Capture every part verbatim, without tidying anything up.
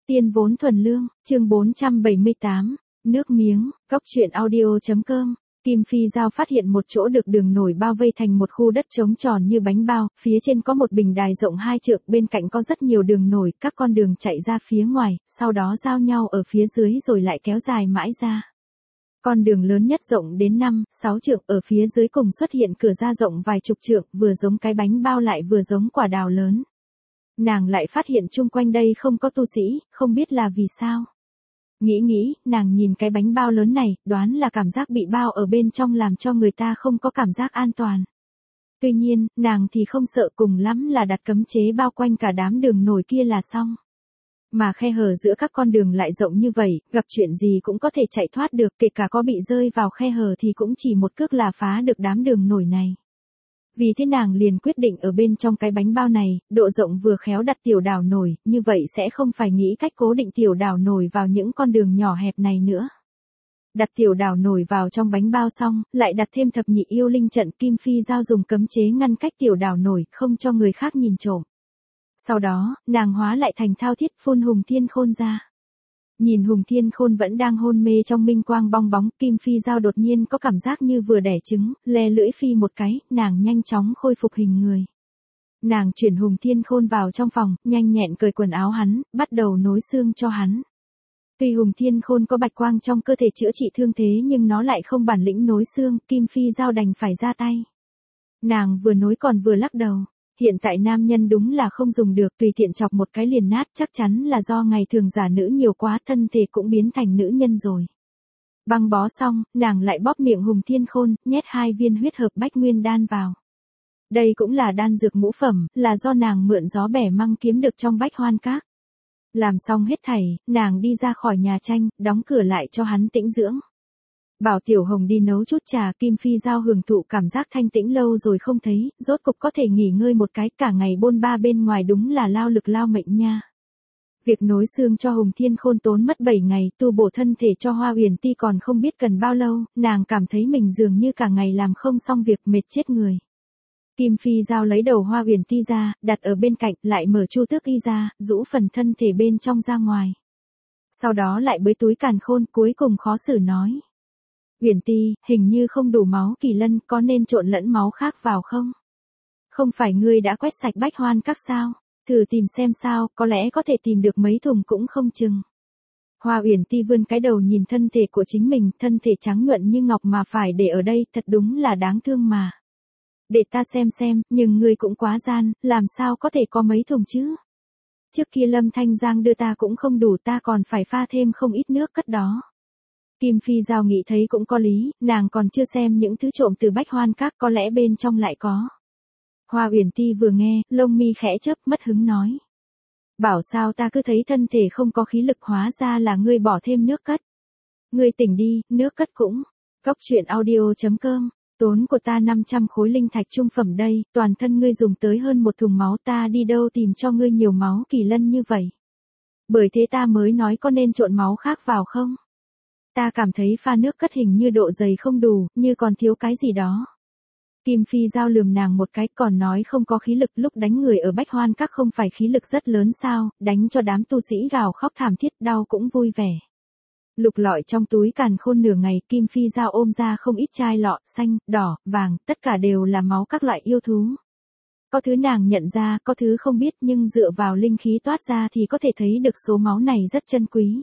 Tiên vốn thuần lương, chương bốn trăm bảy mươi tám, nước miếng, góc truyện audio.com. Kim Phi Giao phát hiện một chỗ được đường nổi bao vây thành một khu đất trống tròn như bánh bao, phía trên có một bình đài rộng hai trượng, bên cạnh có rất nhiều đường nổi, các con đường chạy ra phía ngoài, sau đó giao nhau ở phía dưới rồi lại kéo dài mãi ra. Con đường lớn nhất rộng đến năm, sáu trượng, ở phía dưới cùng xuất hiện cửa ra rộng vài chục trượng, vừa giống cái bánh bao lại vừa giống quả đào lớn. Nàng lại phát hiện chung quanh đây không có tu sĩ, không biết là vì sao. Nghĩ nghĩ, nàng nhìn cái bánh bao lớn này, đoán là cảm giác bị bao ở bên trong làm cho người ta không có cảm giác an toàn. Tuy nhiên, nàng thì không sợ, cùng lắm là đặt cấm chế bao quanh cả đám đường nổi kia là xong. Mà khe hở giữa các con đường lại rộng như vậy, gặp chuyện gì cũng có thể chạy thoát được, kể cả có bị rơi vào khe hở thì cũng chỉ một cước là phá được đám đường nổi này. Vì thế nàng liền quyết định ở bên trong cái bánh bao này, độ rộng vừa khéo đặt tiểu đảo nổi, như vậy sẽ không phải nghĩ cách cố định tiểu đảo nổi vào những con đường nhỏ hẹp này nữa. Đặt tiểu đảo nổi vào trong bánh bao xong, lại đặt thêm thập nhị yêu linh trận. Kim Phi Giao dùng cấm chế ngăn cách tiểu đảo nổi, không cho người khác nhìn trộm. Sau đó, nàng hóa lại thành Thao Thiết, phun Hùng Thiên Khôn ra. Nhìn Hùng Thiên Khôn vẫn đang hôn mê trong minh quang bong bóng, Kim Phi Giao đột nhiên có cảm giác như vừa đẻ trứng, le lưỡi phi một cái, nàng nhanh chóng khôi phục hình người. Nàng chuyển Hùng Thiên Khôn vào trong phòng, nhanh nhẹn cởi quần áo hắn, bắt đầu nối xương cho hắn. Tuy Hùng Thiên Khôn có bạch quang trong cơ thể chữa trị thương thế nhưng nó lại không bản lĩnh nối xương, Kim Phi Giao đành phải ra tay. Nàng vừa nối còn vừa lắc đầu. Hiện tại nam nhân đúng là không dùng được, tùy tiện chọc một cái liền nát, chắc chắn là do ngày thường giả nữ nhiều quá, thân thể cũng biến thành nữ nhân rồi. Băng bó xong, nàng lại bóp miệng Hùng Thiên Khôn, nhét hai viên huyết hợp bách nguyên đan vào. Đây cũng là đan dược ngũ phẩm, là do nàng mượn gió bẻ măng kiếm được trong Bách Hoan Các. Làm xong hết thảy, nàng đi ra khỏi nhà tranh, đóng cửa lại cho hắn tĩnh dưỡng. Bảo Tiểu Hồng đi nấu chút trà. Kim Phi Giao hưởng thụ cảm giác thanh tĩnh lâu rồi không thấy, rốt cục có thể nghỉ ngơi một cái, cả ngày bôn ba bên ngoài đúng là lao lực lao mệnh nha. Việc nối xương cho Hùng Thiên Khôn tốn mất bảy ngày, tu bổ thân thể cho Hoa Uyển Ti còn không biết cần bao lâu, nàng cảm thấy mình dường như cả ngày làm không xong việc, mệt chết người. Kim Phi Giao lấy đầu Hoa Uyển Ti ra, đặt ở bên cạnh, lại mở chu tước y ra, rũ phần thân thể bên trong ra ngoài. Sau đó lại bới túi càn khôn, cuối cùng khó xử nói. Uyển Ti, hình như không đủ máu kỳ lân, có nên trộn lẫn máu khác vào không? Không phải ngươi đã quét sạch Bách Hoan Các sao? Thử tìm xem sao, có lẽ có thể tìm được mấy thùng cũng không chừng. Hoa Uyển Ti vươn cái đầu nhìn thân thể của chính mình, thân thể trắng nhuận như ngọc mà phải để ở đây, thật đúng là đáng thương mà. Để ta xem xem, nhưng ngươi cũng quá gian, làm sao có thể có mấy thùng chứ? Trước kia Lâm Thanh Giang đưa ta cũng không đủ, ta còn phải pha thêm không ít nước cất đó. Kim Phi Giao nghĩ thấy cũng có lý, nàng còn chưa xem những thứ trộm từ Bách Hoan Các, có lẽ bên trong lại có. Hoa Uyển Ti vừa nghe, lông mi khẽ chớp, mất hứng nói. Bảo sao ta cứ thấy thân thể không có khí lực, hóa ra là ngươi bỏ thêm nước cất. Ngươi tỉnh đi, nước cất cũng. Góc truyện audio.com, tốn của ta năm trăm khối linh thạch trung phẩm đây, toàn thân ngươi dùng tới hơn một thùng máu, ta đi đâu tìm cho ngươi nhiều máu kỳ lân như vậy. Bởi thế ta mới nói có nên trộn máu khác vào không? Ta cảm thấy pha nước cất hình như độ dày không đủ, như còn thiếu cái gì đó. Kim Phi Giao lườm nàng một cái, còn nói không có khí lực, lúc đánh người ở Bách Hoan Các không phải khí lực rất lớn sao, đánh cho đám tu sĩ gào khóc thảm thiết, đau cũng vui vẻ. Lục lọi trong túi càn khôn nửa ngày, Kim Phi Giao ôm ra không ít chai lọ, xanh, đỏ, vàng, tất cả đều là máu các loại yêu thú. Có thứ nàng nhận ra, có thứ không biết, nhưng dựa vào linh khí toát ra thì có thể thấy được số máu này rất chân quý.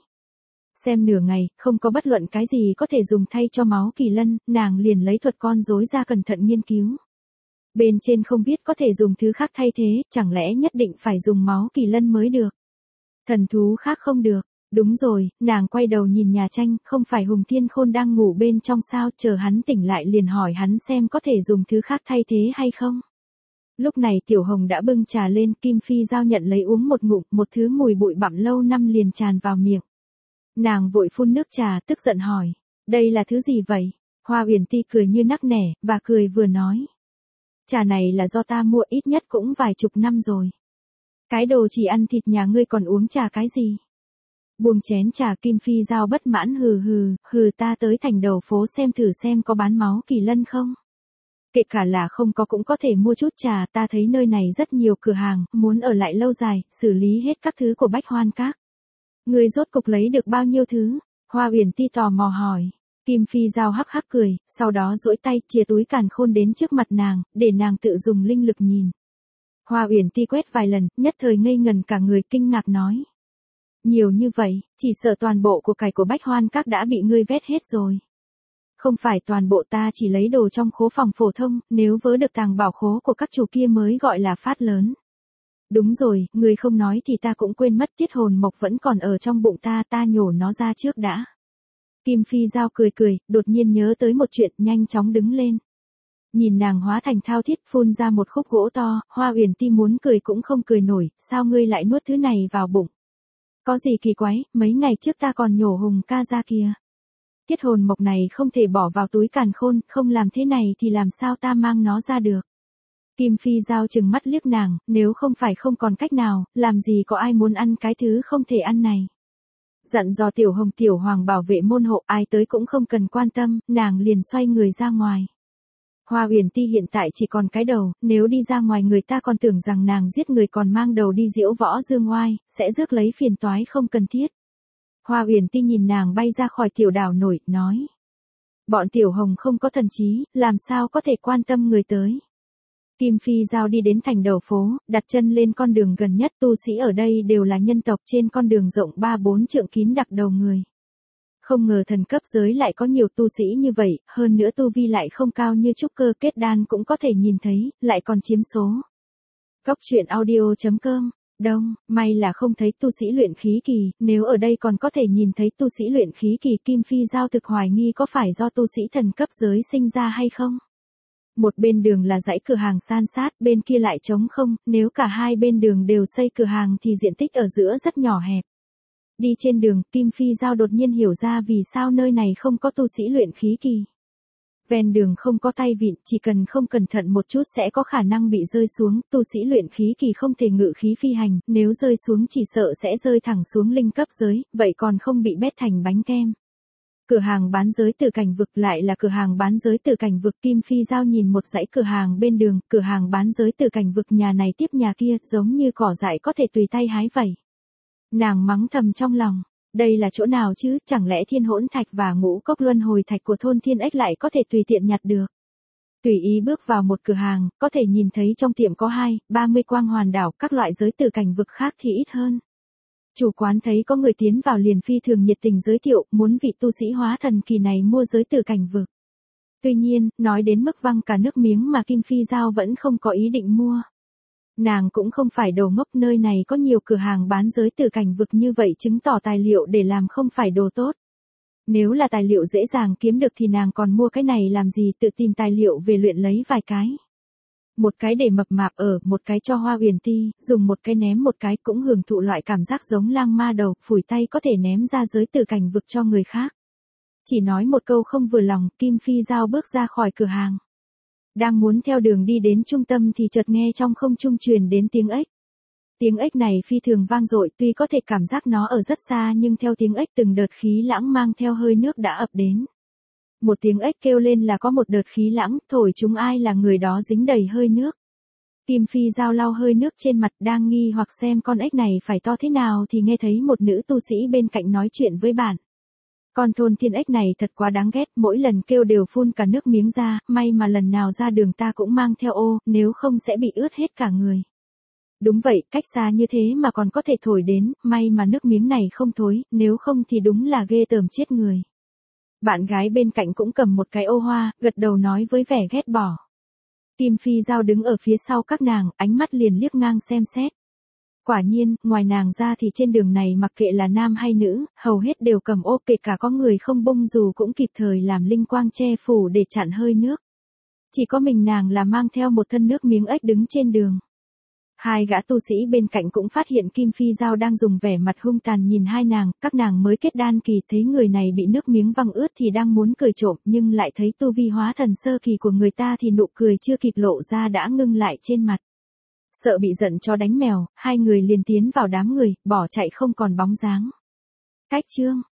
Xem nửa ngày, không có bất luận cái gì có thể dùng thay cho máu kỳ lân, nàng liền lấy thuật con rối ra cẩn thận nghiên cứu. Bên trên không biết có thể dùng thứ khác thay thế, chẳng lẽ nhất định phải dùng máu kỳ lân mới được? Thần thú khác không được. Đúng rồi, nàng quay đầu nhìn nhà tranh, không phải Hùng Thiên Khôn đang ngủ bên trong sao, chờ hắn tỉnh lại liền hỏi hắn xem có thể dùng thứ khác thay thế hay không. Lúc này Tiểu Hồng đã bưng trà lên, Kim Phi Giao nhận lấy uống một ngụm, một thứ mùi bụi bặm lâu năm liền tràn vào miệng. Nàng vội phun nước trà, tức giận hỏi, đây là thứ gì vậy? Hoa Uyển Ti cười như nắc nẻ, và cười vừa nói. Trà này là do ta mua, ít nhất cũng vài chục năm rồi. Cái đồ chỉ ăn thịt nhà ngươi còn uống trà cái gì? Buông chén trà, Kim Phi Giao bất mãn hừ hừ, hừ ta tới thành đầu phố xem thử xem có bán máu kỳ lân không? Kể cả là không có cũng có thể mua chút trà, ta thấy nơi này rất nhiều cửa hàng, muốn ở lại lâu dài, xử lý hết các thứ của Bách Hoan Các. Ngươi rốt cục lấy được bao nhiêu thứ? Hoa Uyển Ti tò mò hỏi. Kim Phi Giao hắc hắc cười, sau đó duỗi tay chìa túi càn khôn đến trước mặt nàng, để nàng tự dùng linh lực nhìn. Hoa Uyển Ti quét vài lần, nhất thời ngây ngần cả người, kinh ngạc nói. Nhiều như vậy, chỉ sợ toàn bộ của cải của Bách Hoan Các đã bị ngươi vét hết rồi. Không phải toàn bộ, ta chỉ lấy đồ trong khố phòng phổ thông, nếu vớ được tàng bảo khố của các chủ kia mới gọi là phát lớn. Đúng rồi, ngươi không nói thì ta cũng quên mất, tiết hồn mộc vẫn còn ở trong bụng ta, ta nhổ nó ra trước đã. Kim Phi Giao cười cười, đột nhiên nhớ tới một chuyện, nhanh chóng đứng lên. Nhìn nàng hóa thành thao thiết phun ra một khúc gỗ to, Hoa Uyển Ti muốn cười cũng không cười nổi, sao ngươi lại nuốt thứ này vào bụng? Có gì kỳ quái, mấy ngày trước ta còn nhổ Hùng ca ra kìa. Tiết hồn mộc này không thể bỏ vào túi càn khôn, không làm thế này thì làm sao ta mang nó ra được. Kim Phi Giao trừng mắt liếc nàng, nếu không phải không còn cách nào, làm gì có ai muốn ăn cái thứ không thể ăn này. Dặn dò Tiểu Hồng Tiểu Hoàng bảo vệ môn hộ, ai tới cũng không cần quan tâm, nàng liền xoay người ra ngoài. Hoa Uyển Ti hiện tại chỉ còn cái đầu, nếu đi ra ngoài người ta còn tưởng rằng nàng giết người còn mang đầu đi diễu võ dương oai, sẽ rước lấy phiền toái không cần thiết. Hoa Uyển Ti nhìn nàng bay ra khỏi tiểu đảo nổi, nói. Bọn Tiểu Hồng không có thần trí, làm sao có thể quan tâm người tới. Kim Phi Giao đi đến thành đầu phố, đặt chân lên con đường gần nhất, tu sĩ ở đây đều là nhân tộc, trên con đường rộng ba bốn trượng kín đặc đầu người. Không ngờ thần cấp giới lại có nhiều tu sĩ như vậy, hơn nữa tu vi lại không cao như trúc cơ, kết đan cũng có thể nhìn thấy, lại còn chiếm số. Góc truyện audio chấm com, Đông, may là không thấy tu sĩ luyện khí kỳ, nếu ở đây còn có thể nhìn thấy tu sĩ luyện khí kỳ, Kim Phi Giao thực hoài nghi có phải do tu sĩ thần cấp giới sinh ra hay không. Một bên đường là dãy cửa hàng san sát, bên kia lại trống không, nếu cả hai bên đường đều xây cửa hàng thì diện tích ở giữa rất nhỏ hẹp. Đi trên đường, Kim Phi Giao đột nhiên hiểu ra vì sao nơi này không có tu sĩ luyện khí kỳ. Ven đường không có tay vịn, chỉ cần không cẩn thận một chút sẽ có khả năng bị rơi xuống, tu sĩ luyện khí kỳ không thể ngự khí phi hành, nếu rơi xuống chỉ sợ sẽ rơi thẳng xuống linh cấp giới, vậy còn không bị bét thành bánh kem. Cửa hàng bán giới từ cảnh vực, lại là cửa hàng bán giới từ cảnh vực. Kim Phi Giao nhìn một dãy cửa hàng bên đường, cửa hàng bán giới từ cảnh vực, nhà này tiếp nhà kia, giống như cỏ dại có thể tùy tay hái vẩy. Nàng mắng thầm trong lòng, đây là chỗ nào chứ, chẳng lẽ thiên hỗn thạch và ngũ cốc luân hồi thạch của thôn Thiên Ếch lại có thể tùy tiện nhặt được. Tùy ý bước vào một cửa hàng, có thể nhìn thấy trong tiệm có hai, ba mươi quang hoàn đảo, các loại giới từ cảnh vực khác thì ít hơn. Chủ quán thấy có người tiến vào liền phi thường nhiệt tình giới thiệu, muốn vị tu sĩ hóa thần kỳ này mua giới từ cảnh vực. Tuy nhiên, nói đến mức văng cả nước miếng mà Kim Phi Giao vẫn không có ý định mua. Nàng cũng không phải đồ ngốc, nơi này có nhiều cửa hàng bán giới từ cảnh vực như vậy chứng tỏ tài liệu để làm không phải đồ tốt. Nếu là tài liệu dễ dàng kiếm được thì nàng còn mua cái này làm gì, tự tìm tài liệu về luyện lấy vài cái. Một cái để mập mạp ở, một cái cho Hoa Uyển Ti, dùng một cái ném một cái, cũng hưởng thụ loại cảm giác giống lang ma đầu, phủi tay có thể ném ra giới từ cảnh vực cho người khác. Chỉ nói một câu không vừa lòng, Kim Phi Giao bước ra khỏi cửa hàng. Đang muốn theo đường đi đến trung tâm thì chợt nghe trong không trung truyền đến tiếng ếch. Tiếng ếch này phi thường vang dội, tuy có thể cảm giác nó ở rất xa nhưng theo tiếng ếch từng đợt khí lãng mang theo hơi nước đã ập đến. Một tiếng ếch kêu lên là có một đợt khí lãng, thổi chúng ai là người đó dính đầy hơi nước. Kim Phi Giao lau hơi nước trên mặt, đang nghi hoặc xem con ếch này phải to thế nào thì nghe thấy một nữ tu sĩ bên cạnh nói chuyện với bạn. Con thôn Thiên Ếch này thật quá đáng ghét, mỗi lần kêu đều phun cả nước miếng ra, may mà lần nào ra đường ta cũng mang theo ô, nếu không sẽ bị ướt hết cả người. Đúng vậy, cách xa như thế mà còn có thể thổi đến, may mà nước miếng này không thối, nếu không thì đúng là ghê tởm chết người. Bạn gái bên cạnh cũng cầm một cái ô hoa, gật đầu nói với vẻ ghét bỏ. Kim Phi Giao đứng ở phía sau các nàng, ánh mắt liền liếc ngang xem xét. Quả nhiên, ngoài nàng ra thì trên đường này mặc kệ là nam hay nữ, hầu hết đều cầm ô, kể cả có người không bông dù cũng kịp thời làm linh quang che phủ để chặn hơi nước. Chỉ có mình nàng là mang theo một thân nước miếng ếch đứng trên đường. Hai gã tu sĩ bên cạnh cũng phát hiện Kim Phi Giao đang dùng vẻ mặt hung tàn nhìn hai nàng, các nàng mới kết đan kỳ thấy người này bị nước miếng văng ướt thì đang muốn cười trộm, nhưng lại thấy tu vi hóa thần sơ kỳ của người ta thì nụ cười chưa kịp lộ ra đã ngưng lại trên mặt. Sợ bị giận cho đánh mèo, hai người liền tiến vào đám người, bỏ chạy không còn bóng dáng. Cách chương